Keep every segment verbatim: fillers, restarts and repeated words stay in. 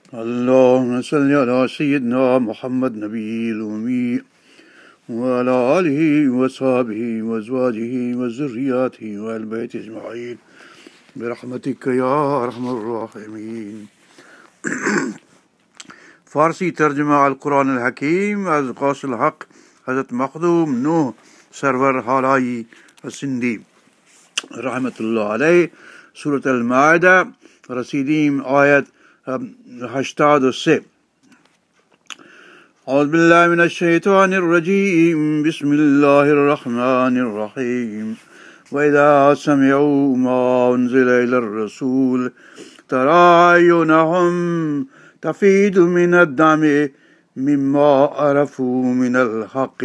اللهم صل على سيدنا محمد نبي الأمي وعلى آله وصحبه وأزواجه وذرياته وأهل بيته أجمعين برحمتك يا أرحم الراحمين. فارسی ترجمه القرآن الحکیم از غوث الحق حضرت مخدوم نوح سرور حالایی سندی رحمت الله علیه. سورة المائده رسیدیم آیت هشتاد و سه. أعوذ بالله من الشيطان الرجيم. بسم الله الرحمن الرحيم. وإذا سمعوا ما أنزل إلى الرسول ترى أعينهم تفيض من الدمع مما عرفوا من الحق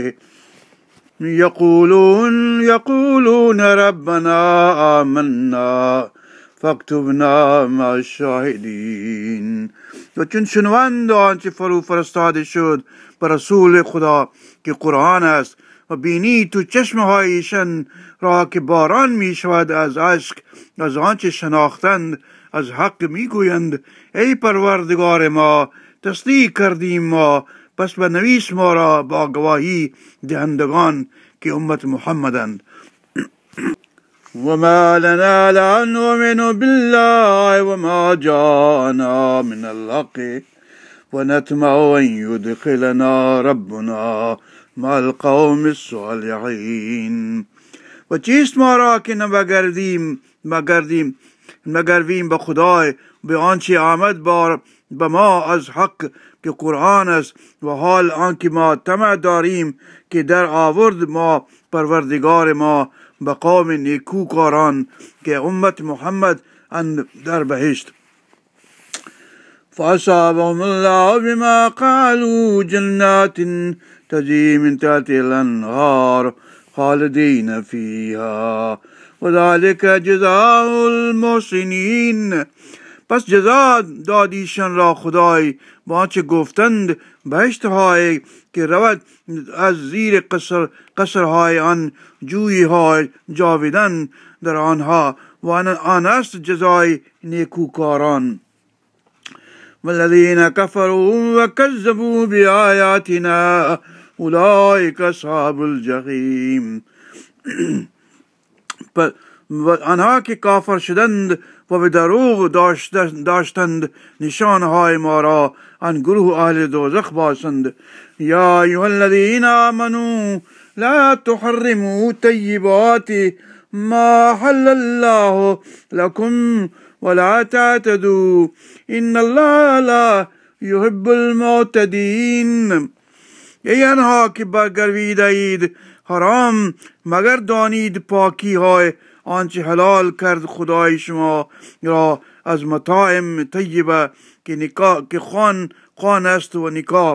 يقولون يقولون ربنا آمنا فاکتبنا مع الشاهدین. و چون شنوند آنچه فرو فرستاده شد بر رسول خدا که قرآن است و بینی تو چشمهایشان را که باران می شود از اشک از آنچه شناختند از حق می گویند ای پروردگار ما تصدیق کردیم ما، پس بنویس ما را با گواهی دهندگان که امت محمدند. وما لنا لا نؤمن بالله وما جاءنا من الحق ونطمع أن يدخلنا ربنا مع القوم الصالحين. و چیست ما را که نبگردیم مگردیم نگرویم به خدای به آنچه آمد بار به ما از حق که قرآن است، و حال آنکه ما طمع داریم که در آورد ما پروردگار ما به قوم نیکوکاران که امت محمد اند در بهشت. فأصابهم الله بما قالوا جنات تجري من تحتها الأنهار خالدين فيها وذلك جزاء المحسنين. پس جزا دادیشان را خدای با آنچه گفتند بهشت های که رود از زیر قصر قصرهای آن جوی های جاویدن در آنها و آن است جزای نیکوکاران. والذین کفروا وکذبوا بآیاتنا اولئک اصحاب الجحیم. آنها که کافر شدند و به دروغ داشتند نشانهای ما را آن گروه اهل دوزخ باشند. یا ایها الذین آمنوا لا تحرموا طیبات ما حل الله لكم ولا تعتدوا ان الله لا يحب المعتدین. ای آنها که برگرویده اید حرام مگر دانید پاکی های آنچه حلال کرد خدای شما را از متاع طیبه که نکاح که خوان خوان است و نکاح.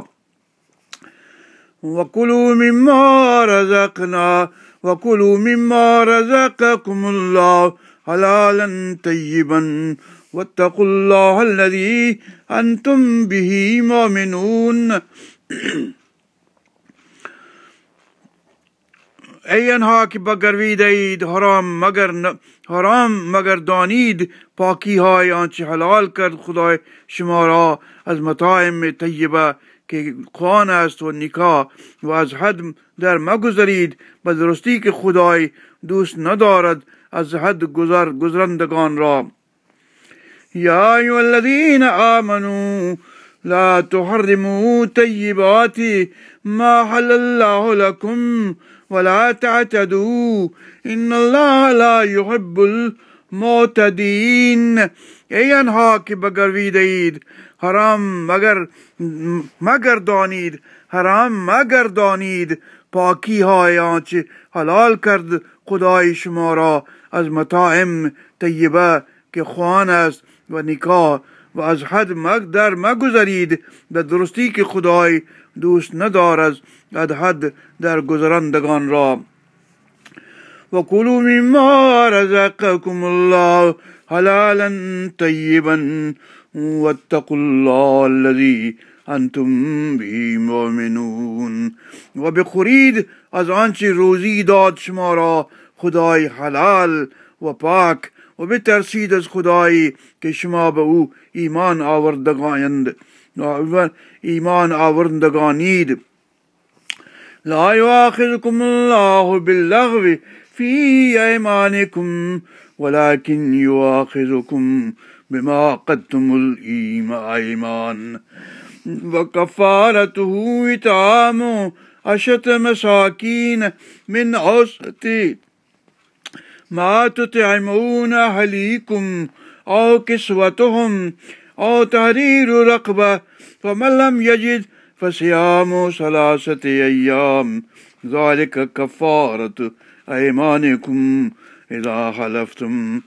و کلوا مما رزقنا و کلوا مما رزقكم الله حلالا طیبا واتقوا الله الذي انتم به مؤمنون. ای آنها که بگرویده اید حرام مگر حرام مگر دانید پاکی های آنچه حلال کرد خدای شما را از متاع طیبه که خوان است و نکاح، و از حد در مگذرید به درستی که خدای دوست ندارد از حد گذر گذرندگان را. یا ایها الذین آمنوا لا تحرموا طیبات ما حل الله لكم ولا تعتدوا ان الله لا يحب المعتدین. ای آنها که بگرویده اید حرام مگر مگر دانید حرام مگر دانید پاکی های آنچه حلال کرد خدای شما را از متاع طیبه که خوان است و نکاح، و از حد در مگذرید به درستی که خدای دوست ندارد از حد در گذرندگان را. و کلوا مما رزقكم الله حلالا طیبا واتقوا الله الذی انتم به مؤمنون. و بخورید از آنچه روزی داد شما را خدای حلال و پاک و بترسید از خدایی که شما به او ایمان آوردگانید ایمان آوردگانید. لا يؤاخذكم الله باللغو في أيمانكم ولكن يؤاخذكم بما عقدتم الأيمان وكفارته إطعام عشرة مساكين من أوسط ما تطعمون أهليكم أو كسوتهم أو تحرير رقبة فمن لم يجد فصيام ثلاثة أيام ذلك كفارة أيمانكم إذا حلفتم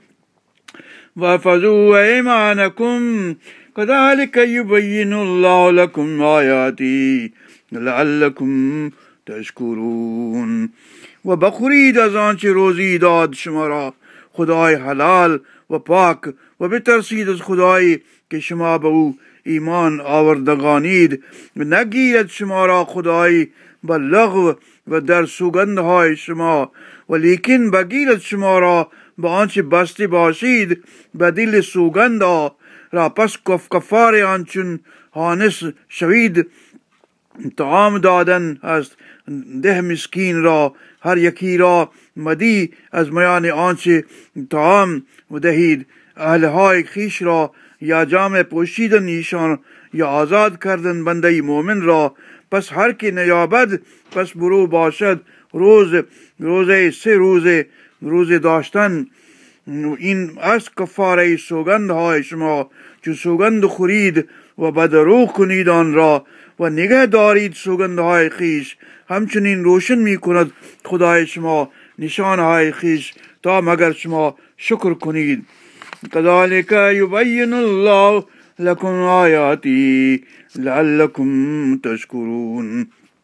واحفظوا أيمانكم كذلك يبين الله لكم آياته لعلكم تشكرون. و بخورید از آنچه روزی داد شما را خدای حلال و پاک و بترسید از خدایی که شما به او ایمان آوردگانید و نگیرد شما را خدایی به لغو و در سوگندهای شما و لیکن بگیرد شما را به آنچه بسته باشید به دل سوگند را پس کف کفار آنچون حانس شوید طعام دادن است ده مسکین را هر یکی را مدی از میان آنچه طعام دهید اهلهای خیش را یا جامه پوشیدن ایشان یا آزاد کردن بنده مومن را پس هر که نیابد پس برو باشد روز روزه سه روزه روزه داشتن این از کفاره سوگند های شما چون سوگند خورید و بدروغ کنید آن را و نگه دارید سوگند های خیش همچنین روشن می کند خدای شما نشان های خیش تا مگر شما شکر کنید. كذلك يبين الله لكم آياته لعلكم تشكرون.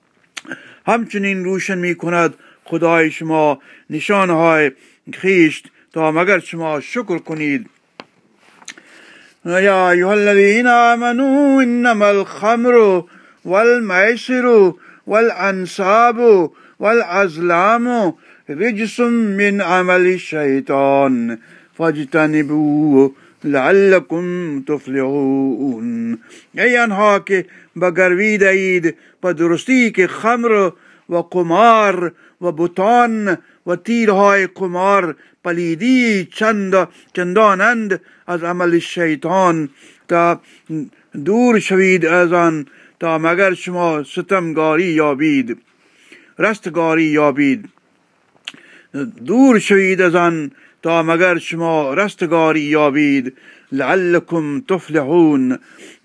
همچنین روشن می کند خدای شما نشان های خیش تا مگر شما شکر کنید. يا أيها الذين آمنوا إنما الخمر والميسر والأنصاب والأزلام رجس من عمل الشيطان فاجتنبوه لعلكم تفلحون. ای آنها که بگروید اید به درستی که خمر و قمار و بتان و تیرهای قمار پلیدی چند چندانند از عمل شیطان تا دور شوید از آن تا مگر شما ستمگاری یابید رستگاری یابید دور شوید از آن تا مگر شما رستگاری یابید لعلكم تفلحون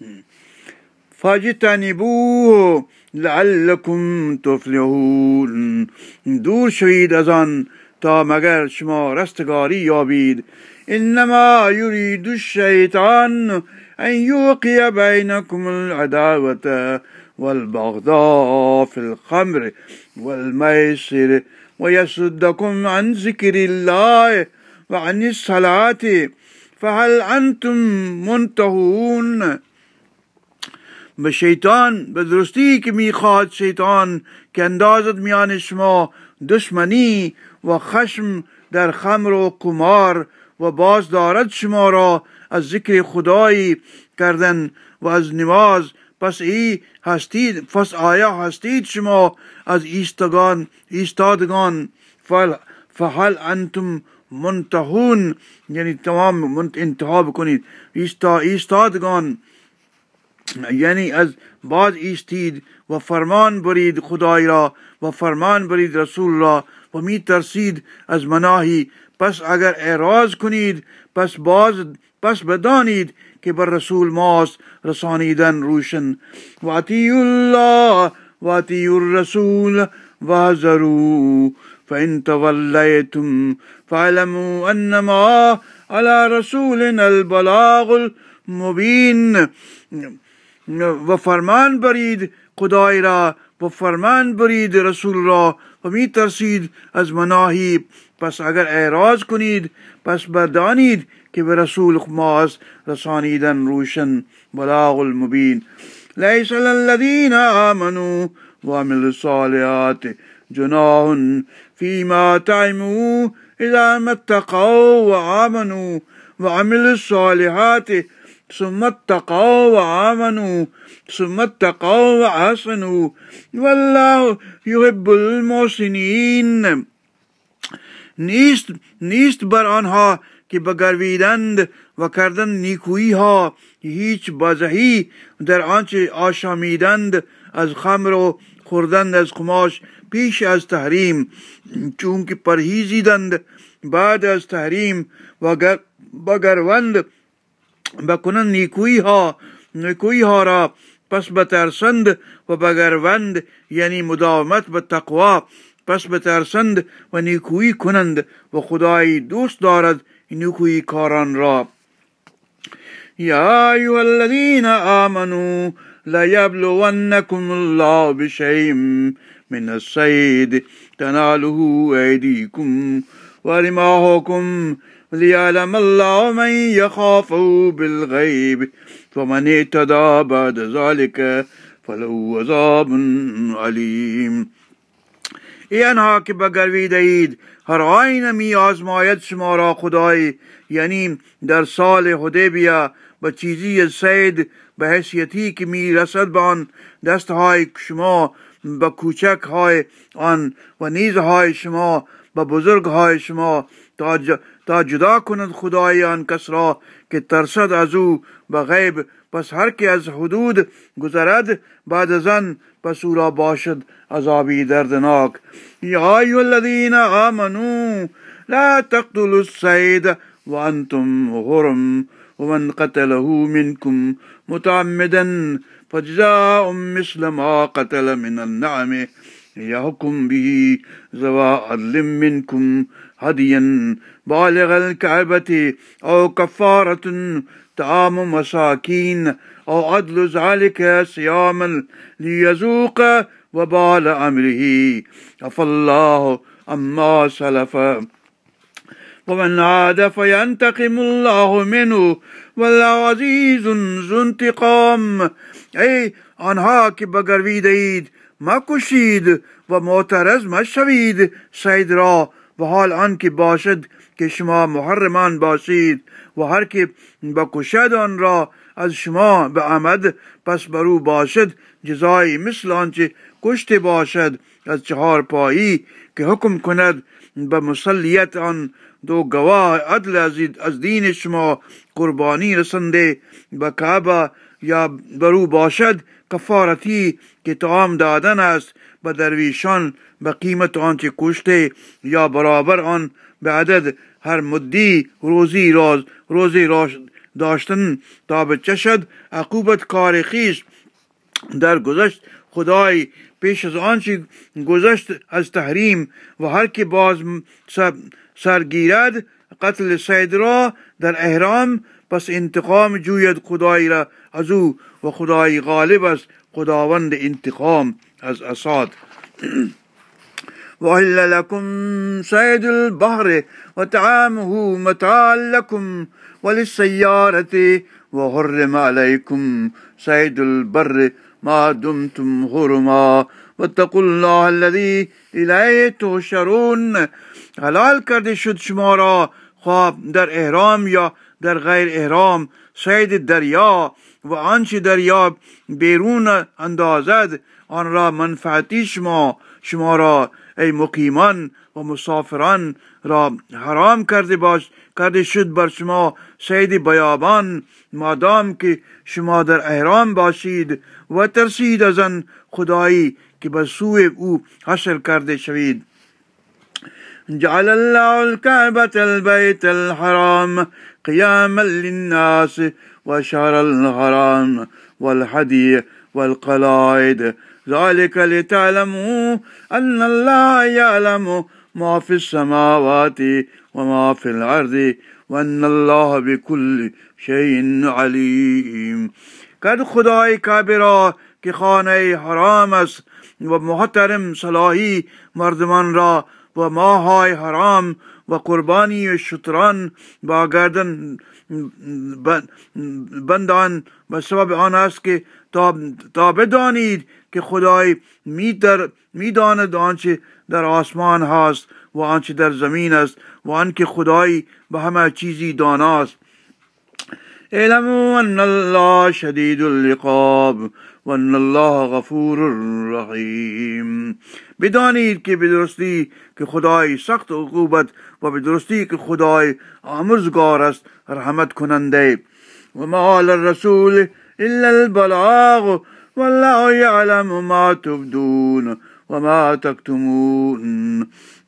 فاجتنبوه لعلكم تفلحون دور شوید از آن تا مگر شما رستگاری یابید. انما يريد الشيطان ان يوقع بينكم العداوة والبغضاء في الخمر والميسر ويصدكم عن ذكر الله وعن الصلاة فهل انتم منتهون. به شیطان به درستی که میخواد شیطان که اندازد میان شما دشمنی و خشم در خمر و قمار و باز دارد شما را از ذکر خدایی کردن و از نماز پس ای هستید پس آیا هستید شما از ایستگان ایستادگان فهل انتم منتهون یعنی تمام انتها بکنید ایستا ایستادگان یعنی از باز ایستید و فرمان برید خدای را و فرمان برید رسول را و می ترسید از مناهی پس اگر اعراض کنید پس باز پس بدانید که بر رسول ماست رسانیدن روشن. و اطیعوا الله و اطیعوا الرسول واحذروا فإن توليتم فاعلموا انما على رسولنا البلاغ المبین. و فرمان برید خدای را و فرمان برید رسول را و می ترسید از مناهی پس اگر اعراض کنید پس بدانید که به رسول ماست رسانیدن روشن بلاغ المبین. لیس للذین آمنوا وعملوا الصالحات جناح فيما طعموا إذا ما اتقوا وآمنوا وعملوا الصالحات ثم اتقوا وآمنوا ثم اتقوا وأحسنوا والله يحب المحسنين. نیست نیست بر آنها که بگرویدند و کردند نیکویی ها هیچ بازهی در آنچه آشامیدند از خمر و خوردند از قماش پیش از تحریم، چون که پرهیزیدند بعد از تحریم و بگروند بکنند نیکویی ها نیکویی ها را پس بترسند و بگروند یعنی مداومت به تقوا پس بترسند و نیکویی کنند و خدای دوست دارد نیکویی کاران را. یا ایها الذین آمنوا ليبلونكم الله بشيء من الصيد تناله أيديكم ورماحكم ليعلم الله من يخافه بالغيب فمن اعتدى بعد ذلك فله عذاب عليم. ای آنها که بگرویده اید هر آینه می آزماید شما را خدای، یعنی در سال حدیبیه به چیزی صید به حیثیتی که می رسد به آن دستهای شما به کوچکهای آن و نیزهای شما به بزرگهای شما تا, ج... تا جدا کند خدای آن کس را که ترسد از او به غیب. پس هر که از حدود گذرد بعد از آن پس او را باشد عذابی دردناک. یا ایها الذین آمنوا لا تقتلوا الصید وانتم حرم ومن قتله منكم متعمدا فجزاء مثل ما قتل من النعم يحكم به ذوى عدل منكم هديا بالغ الكعبة أو كفارة طعام مساكين أو عدل ذلك صياما ليذوق وبال أمره عفى الله عما سلف ومن عاد فینتقم الله منه والله عزیز ذو انتقام. ای آنها که بگرویده اید مکشید و معترض مشوید صید را و حال آن که باشد که شما محرمان باشید و هر که بکشد آن را از شما به عمد پس برو باشد جزای مثل آنچه کشته باشد از چهار پایی که حکم کند به مسلیت آن دو گواه عدل از دین شما قربانی رسنده به کعبه یا برو باشد کفارتی که طعام دادن است به درویشان به قیمت آنچه کشته یا برابر آن به عدد هر مدی روزی راز روزی راز داشتن تا بچشد عقوبت کار خویش در گذشت خدای پیش از آنچه گذشت از تحریم و هر که باز سرگیرد قتل صید را در احرام پس انتقام جوید خدای را از او و خدای غالب است خداوند انتقام از اساد. وَأُحِلَّ لَكُمْ صَيْدُ الْبَحْرِ وَطَعَامُهُ مَتَاعًا لَكُمْ وَلِلسَّيَّارَةِ وَحُرِّمَ عَلَيْكُمْ صَيْدُ الْبَرِّ مَا دُمْتُمْ حُرُمًا وَاتَّقُوا اللَّهَ الَّذِي إِلَيْهِ تُحْشَرُونَ. حلال کرده شد شما را خواه در احرام یا در غیر احرام صید دریا و آنچه دریا بیرون اندازد آن را منفعتی شما شما را ای مقیمان و مسافران را حرام کرده باش کرده شد بر شما صید بیابان مادام که شما در احرام باشید و ترسید از آن خدایی که به سوی او حشر کرده شوید. جعل الله الكعبة البيت الحرام قياما للناس وشهر الحرام والهدي والقلائد ذلك لتعلموا أن الله يعلم ما في السماوات وما في الأرض وأن الله بكل شيء عليم. قد خدای کعبه را که خانه حرام است و محترم صلاحی مردمان را و ماهای حرام و قربانی و شتران با گردن بندان به سبب آن است که تا, تا بدانید که خدای میداند آنچه در آسمان هست و آنچه در زمین است و آنکه خدای به همه چیزی داناست. اعلموا ان الله شدید العقاب و ان الله غفور رحیم. بدانید که به درستی که خدای سخت عقوبت و به درستی که خدای آمرزگار است، رحمت کننده. و ما علی الرسول الا البلاغ والله یعلم ما تبدون و ما تکتمون.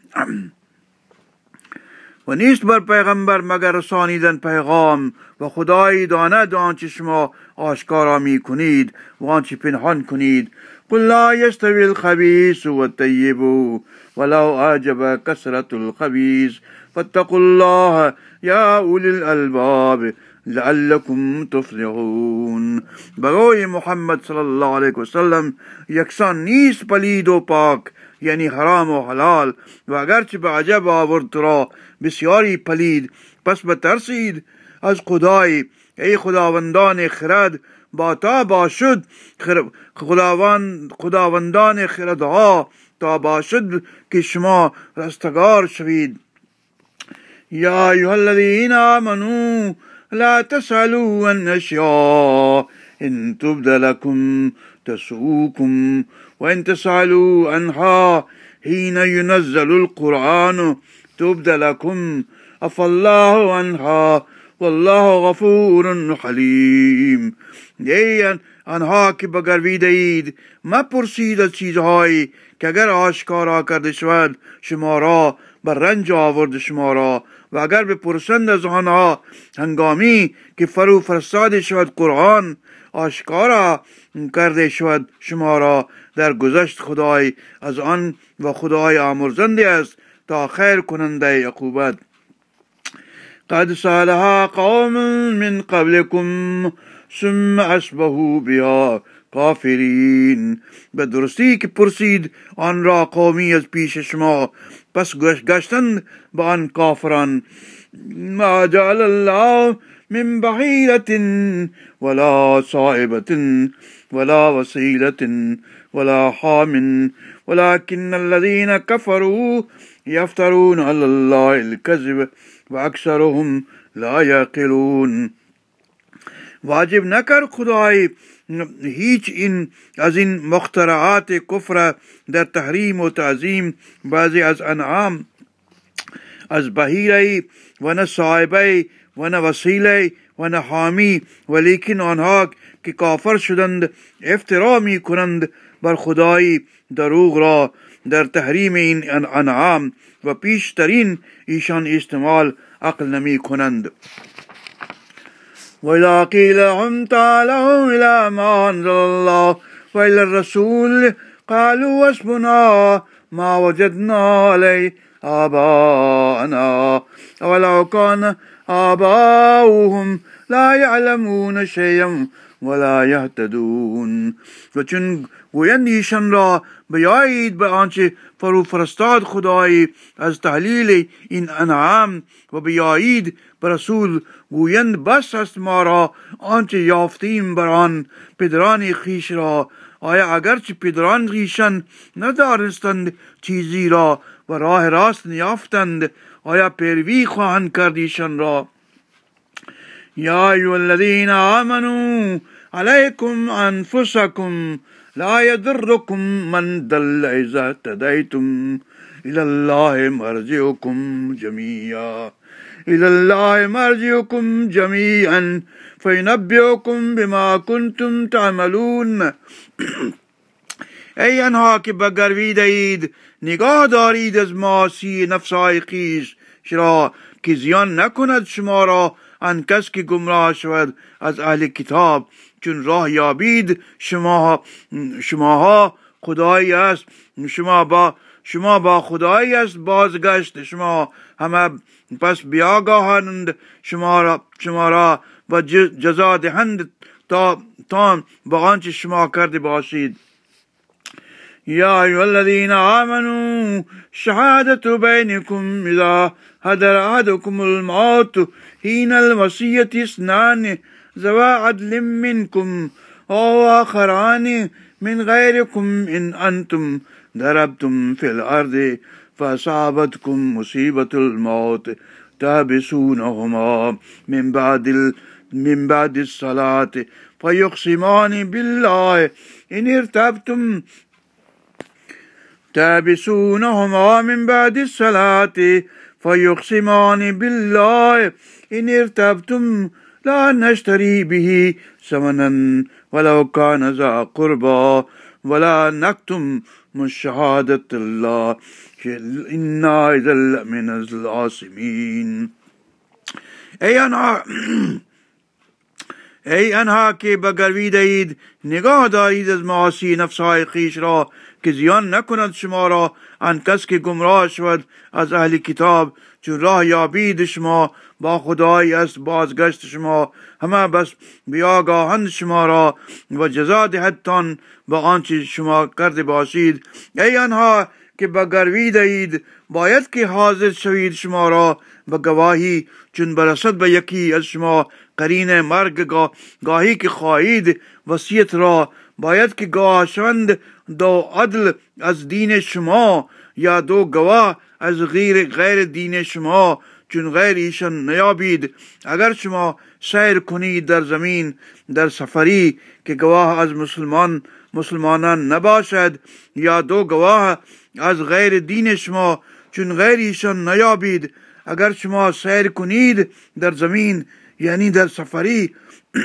و نیست بر پیغمبر مگر رسانیدن پیغام و خدای داند آنچه شما آشکارا می کنید و آنچه پنهان کنید. قل لا یستوی الخبیث و الطیب ولو اعجب کثرة الخبیث فاتقوا الله یا اولی الالباب لعلكم تفلحون. برای محمد صلی الله علیه وسلم یکسان نیست پلید و پاک، یعنی حرام و حلال، و اگرچه به عجب آورد تو را بسیاری پلید، پس بترسید از خدای. ای خداوندان خرد، با تا باشد خداوند خداوندان خردها تا باشد که شما رستگار شوید. یا ایها الذین آمنوا لا تسألوا عن اشیاء ان تبد لكم تسؤكم وان تسألوا عنها حين ينزل القرآن تبد لكم عفى الله عنها والله غفور حلیم. ای آنها که بگرویده اید، مپرسید از چیزهایی که اگر آشکارا کرده شود شما را بر رنج آورد شما را، و اگر بپرسند از آنها هنگامی که فرو فرستاده شود قرآن، آشکارا کرده شود شما را در گذشت خدای از آن و خدای آمرزنده است تا خیر کننده عقوبت. قد سألها قوم من قبلكم ثم اصبحوا بها کافرین. به درستی که پرسید آن را قومی از پیش شما، پس گشتند به آن کافران. ما جعل الله من بحیرة ولا صائبة ولا وسیلة ولا حام ولكن الذين كفروا يفترون على الله الكذب واکثرهم لا یعقلون. واجب نکر خدای هیچ این از این مخترعات کفر در تحریم و تعظیم بعضی از انعام، از بحیره و نه صاحبه و نه وسیله و نه حامی، ولیکن آنها که کافر شدند افترا می کنند بر خدای دروغ را در تحریم این انعام و پیشترین ایشان استعمال عقل نمی کنند. وَإِذَا قِيلَ لَهُمْ تَعَالَوْا إِلَى مَا أَنزَلَ اللَّهُ وَإِلَى الرَّسُولِ قَالُوا حَسْبُنَا مَا وَجَدْنَا عَلَيْهِ آبَاءَنَا أَوَلَوْ كَانَ آباؤهم لا يعلمون شيئا ولا يهتدون. و چون گویند ایشان را بیایید به آنچه فرو فرستاد خدای از تحلیل این انعام و بیایید به رسول، گویند بس است ما را آنچه یافتیم بر آن پدران خویش را. آیا اگرچه پدران خویشان ندانستند چیزی را و راه راست نیافتند، آیا پیروی خواهند کرد ایشان را؟ یا ایها الذین آمنوا علیکم انفسکم لا یضرکم من ضل اذا اهتدیتم الی الله مرجعکم جمیعا الی الله مرجعکم جمیعا فینبئکم بما کنتم تعملون. ای آنها که بگرویده اید، نگاه دارید از معاصی نفسهای خویش را که زیان نکند شما را آن کس که گمراه شود از اهل کتاب، چون راه یابید شما شماها خدایی است، شما با شما با خدایی است بازگشت شما همه، پس بیاگاهند شما را شما را و جزا دهند تا تا با آنچه شما کرده باشید. या अय्युहल्लज़ीना आमनू शहादतु बैनिकुम इज़ा हदर अहदकुमुल मौत हीनल वसियति इस्नानि ज़वा अदलिम मिनकुम औ आखरानि मिन गैरिकुम इन अंतुम दरबतुम फिल अर्दि फअसाबतकुम मुसीबतुल मौत तहबिसूनहुमा मिन बादिल मिन बादिस सलात फयुक़सिमानि बिल्लाहि इन इर्तबतुम تابسونهما من بعد الصلاة فيقسمان بالله إن ارتبتم لا نشتري به ثمنا ولو كان ذا قربى ولا نكتم شهادة الله إنا إذا لمن العاصمين. ای آنها ای آنها که بگرویدید نگاه دارید از معاصی نفسهای خویش را که زیان نکند شما را آن کس که گمراه شود از اهل کتاب، چون راه یابید شما با خدای است بازگشت شما همه بس بیاگاهند شما را و جزا دهدتان با آنچه شما کرده باشید. ای آنها که بگرویدید باید که حاضر شوید شما را به گواهی، چون برسد به یکی از شما قرین مرگ گاه گاهی که خواهید وصیت را باید که گواه شوند دو عدل از دین شما یا دو گواه از غیر غیر دین شما، چون غیر ایشان نیابید. اگر شما سیر کنید در زمین در سفری که گواه از مسلمان مسلمانان نباشد یا دو گواه از غیر دین شما، چون غیر ایشان نیابید. اگر شما سیر کنید در زمین یعنی در سفری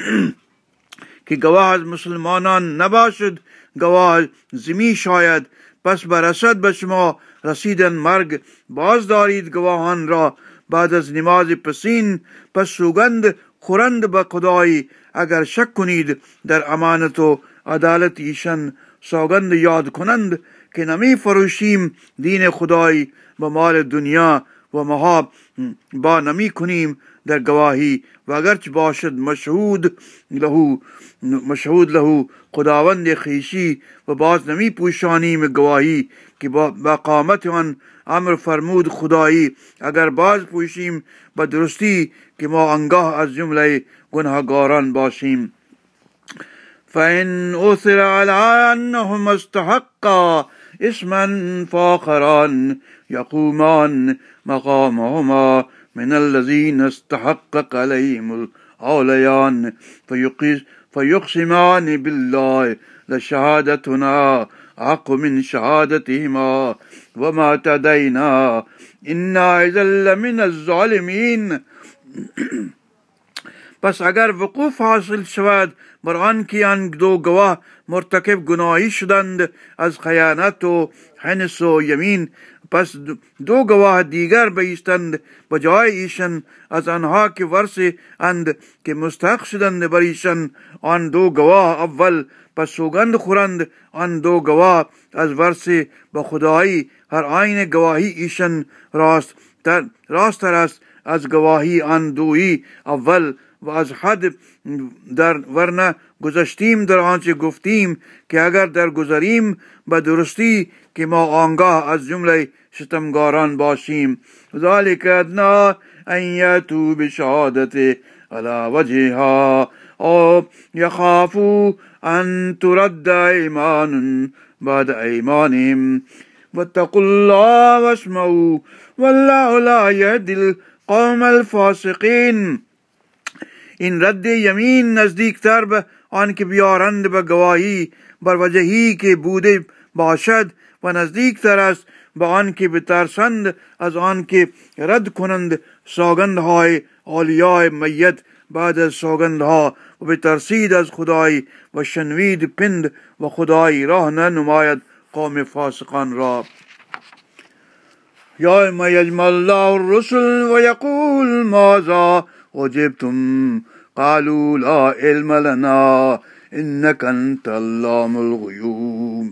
که گواه از مسلمانان نباشد، گواه زمی شاید، پس برسد به شما رسیدن مرگ باز دارید گواهان را بعد از نماز پسین، پس سوگند خورند به خدای اگر شک کنید در امانت و عدالت ایشان، سوگند یاد کنند که نمی فروشیم دین خدای به مال دنیا و مها با نمی کنیم در گواهی و اگرچه باشد مشهود لهو مشهود لهو خداوند خویشی و باز نمی پوشانیم گواهی که با قامت آن امر فرمود خدایی، اگر باز پوشیم به درستی که ما آنگاه از جمله گناهگاران باشیم. فإن أثر على أنهما استحقا اسما فآخران يقومان مقامهما من الذين استحقق عليهم الأوليان فيقسمان بالله لشهادتنا حق من شهادتهما وما اعتدينا إنا إذا لمن الظالمين. پس اگر وقوف حاصل شود بر آن که آن دو گواه مرتکب گناهی شدند از خیانت و حنث و یمین، پس دو گواه دیگر بایستند بجای ایشان از آنها که ورثه اند که مستحق شدند بر ایشان آن دو گواه اول، پس سوگند خورند آن دو گواه از ورثه به خدایی هر آینه گواهی ایشان راست تر راست تر است از گواهی آن دویی اول و از حد در ورنه گذشتیم در آنچه گفتیم که اگر در گذریم به درستی که ما آنگاه از جمله ستمگاران باشیم. ذالک ادنا ان یأتوا بشهادة علی وجهها او یخافوا ان ترد ایمان بعد ایمانهم واتقوا الله واسمعوا والله لا یهدی القوم الفاسقین. این رد یمین نزدیکتر به آن که بیارند به گواهی بر وجهی که بوده باشد و نزدیکتر است به آن که بترسند از آن که رد کنند سوگندهای اولیای میت بعد از سوگندها و بترسید از خدای و شنوید پند و خدای راه ننماید قوم فاسقان را. یوم یجمع الله الرسل و یقول ماذا أجبتم قالوا لا علم لنا إنك أنت علام الغیوب.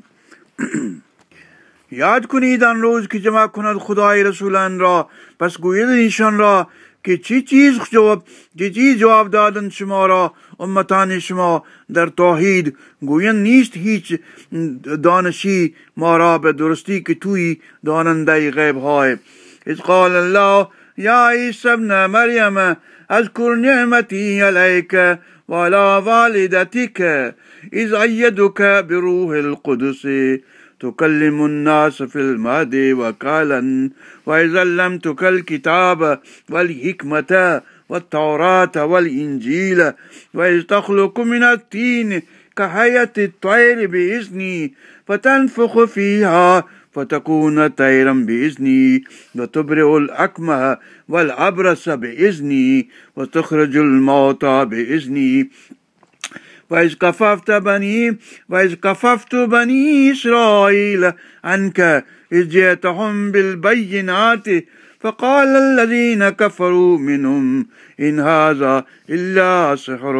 یاد کنید آن روز که جمع کند خدای رسولان را، پس گوید ایشان را که چی چیز جواب چی چیز جواب دادن شما را امتان شما در توحید گویند نیست هیچ دانشی ما را به درستی که توی داننده غیب های. اذ قال الله یا عیسی ابن مریم اذکر نعمتی علیک وعلى والدتك اذ ایدک بروح القدس تكلم الناس في المهد وكهلا وإذ علمتك الكتاب والحكمة والتوراة والإنجيل وإذ تخلق من الطين كهيئة الطير بإذني فتنفخ فيها فتكون طيرا بإذني وتبرئ الأكمه والأبرص بإذني وتخرج الموتى بإذني وإذ كففت بني وإذ كففت بني إسرائيل عنك إذ جئتهم بالبينات فقال الذين كفروا منهم إن هذا إلا سحر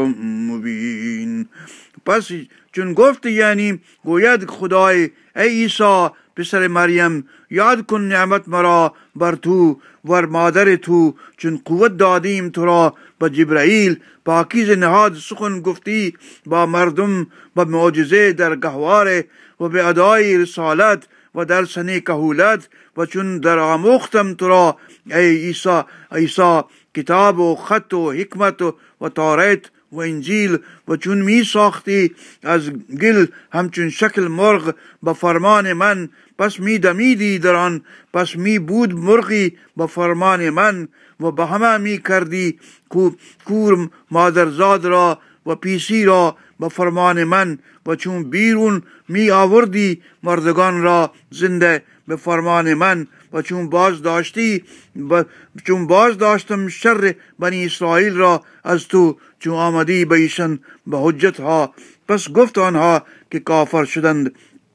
مبين. پس چون گفت یعنی گوید خدای ای عیسی پسر مریم یاد کن نعمت مرا بر تو ور مادر تو چون قوت دادیم تو را با جبرائیل پاکیزه نهاد سخن گفتی با مردم با معجزه در گهواره و به ادای رسالت و در سن کهولت و چون در آموختم تو را ای عیسی عیسی کتاب و خط و حکمت و تورات و انجیل و چون می ساختی از گل همچون شکل مرغ با فرمان من پس می دمیدی در آن پس می بود مرغی با فرمان من و به همه می کردی کور مادرزاد را و پیسی را با فرمان من و چون بیرون می آوردی مردگان را زنده به فرمان من و چون باز داشتی چون باز داشتم شر بنی اسرائیل را از تو چون آمدی به ایشان به حجت ها پس گفت آنها که کافر شدند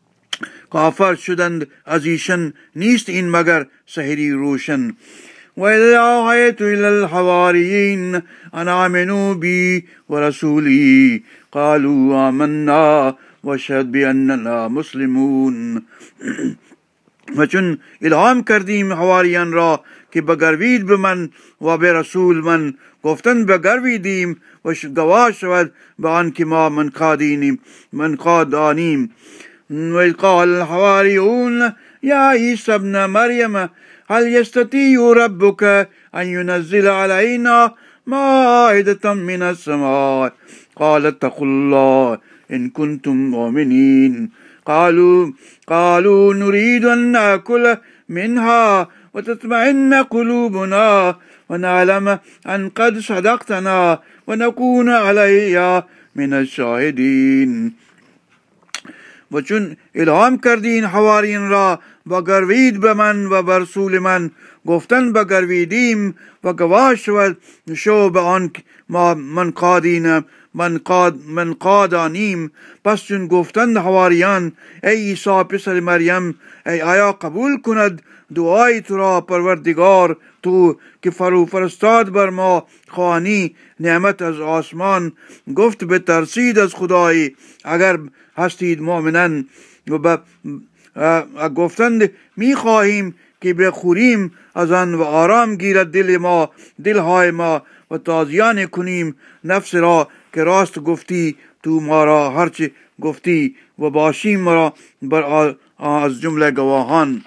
کافر شدند از ایشان نیست این مگر سحری روشن. وَإِذْ أَوْحَيْتُ إِلَى الْحَوَارِيِّينَ أَنْ آمِنُوا بِي وَرَسُولِي قَالُوا آمَنَّا وَاشْهَدْ بِأَنَّنَا مُسْلِمُونَ. و چون الهام کردیم حواریان را که بگروید به من و به رسول من گفتن بگرویدیم و گواه شود به آن که ما منقادیم منقادانیم. و قال الحواریون یا عیسی ابن مریم هل يستطيع ربك أن ينزل علينا مائدة من السماء قال اتقوا الله إن كنتم مؤمنين. قالوا قالوا نريد أن نأكل منها وتطمئن قلوبنا ونعلم أن قد صدقتنا ونكون عليها من الشاهدين. و چون الهام کردین حواریین را بگروید به من و بر رسول من گفتن بگرویدیم و گواه شود شو به آن ما منقادین منقاد منقادانیم. پس چون گفتند حواریان ای عیسی پسر مریم ای آیا قبول کند دعای تو را پروردگار تو که فرو فرستاد بر ما خوانی نعمت از آسمان گفت بترسید از خدای اگر هستید مؤمنان و گفتند می خواهیم که بخوریم از آن و آرام گیرد دل ما دلهای ما و تازیانه کنیم نفس را که راست گفتی تو ما را هرچه گفتی و باشیم ما بر از جمله گواهان.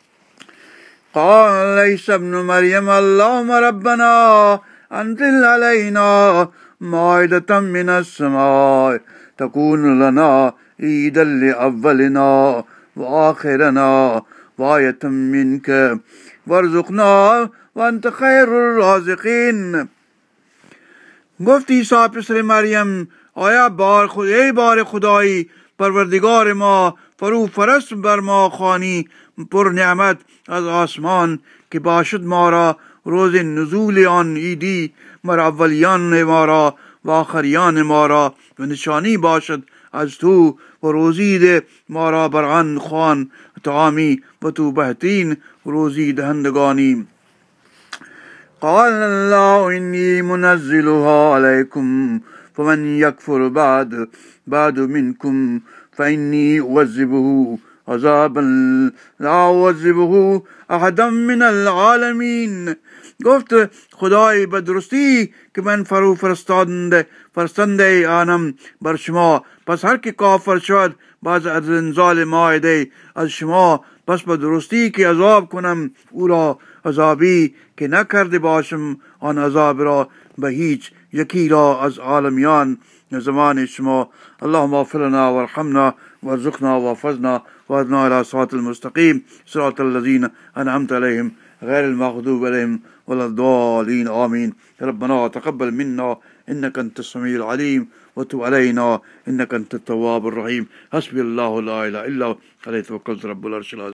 قال عیسی ابن مریم اللهم ربنا انزل علينا مائدة من السماء تكون لنا عيدا لأولنا وآخرنا وآية منك وارزقنا وانت خیر الرازقین. گفت عیسی پسر مریم آیا بار خود ای بار خدایی پروردگار ما فرو فرست بر ما خوانی پر نعمت از آسمان که باشد ما را روز نزول آن عیدی مر اولیان ما را و آخریان ما را و نشانی باشد از تو و روزی ده ما را بر آن خوان طعامی و تو بهترین روزی دهندگانی. قال الله إني منزلها عليكم فمن يكفر بعد بعد منكم فإني أعذبه عذابا لا أعذبه أحدا من العالمین. گفت خدای به درستی که من فرو فرستنده فرستنده آنم بر شما، پس هر که کافر شد بعد از انزال مائده از شما، پس به درستی که عذاب کنم او را عذابی که نکرده باشم آن عذاب را به هیچ یکی را از عالمیان زمان شما. اللهم اغفر لنا وارحمنا وارزقنا واحفظنا واهدنا الى صراط المستقيم صراط الذين انعمت عليهم غير المغضوب عليهم ولا الضالين آمين. ربنا تقبل منا إنك أنت السميع العليم وتب علينا إنك أنت التواب الرحيم. حسبي الله لا إله إلا هو عليه توكلت رب العرش العظيم.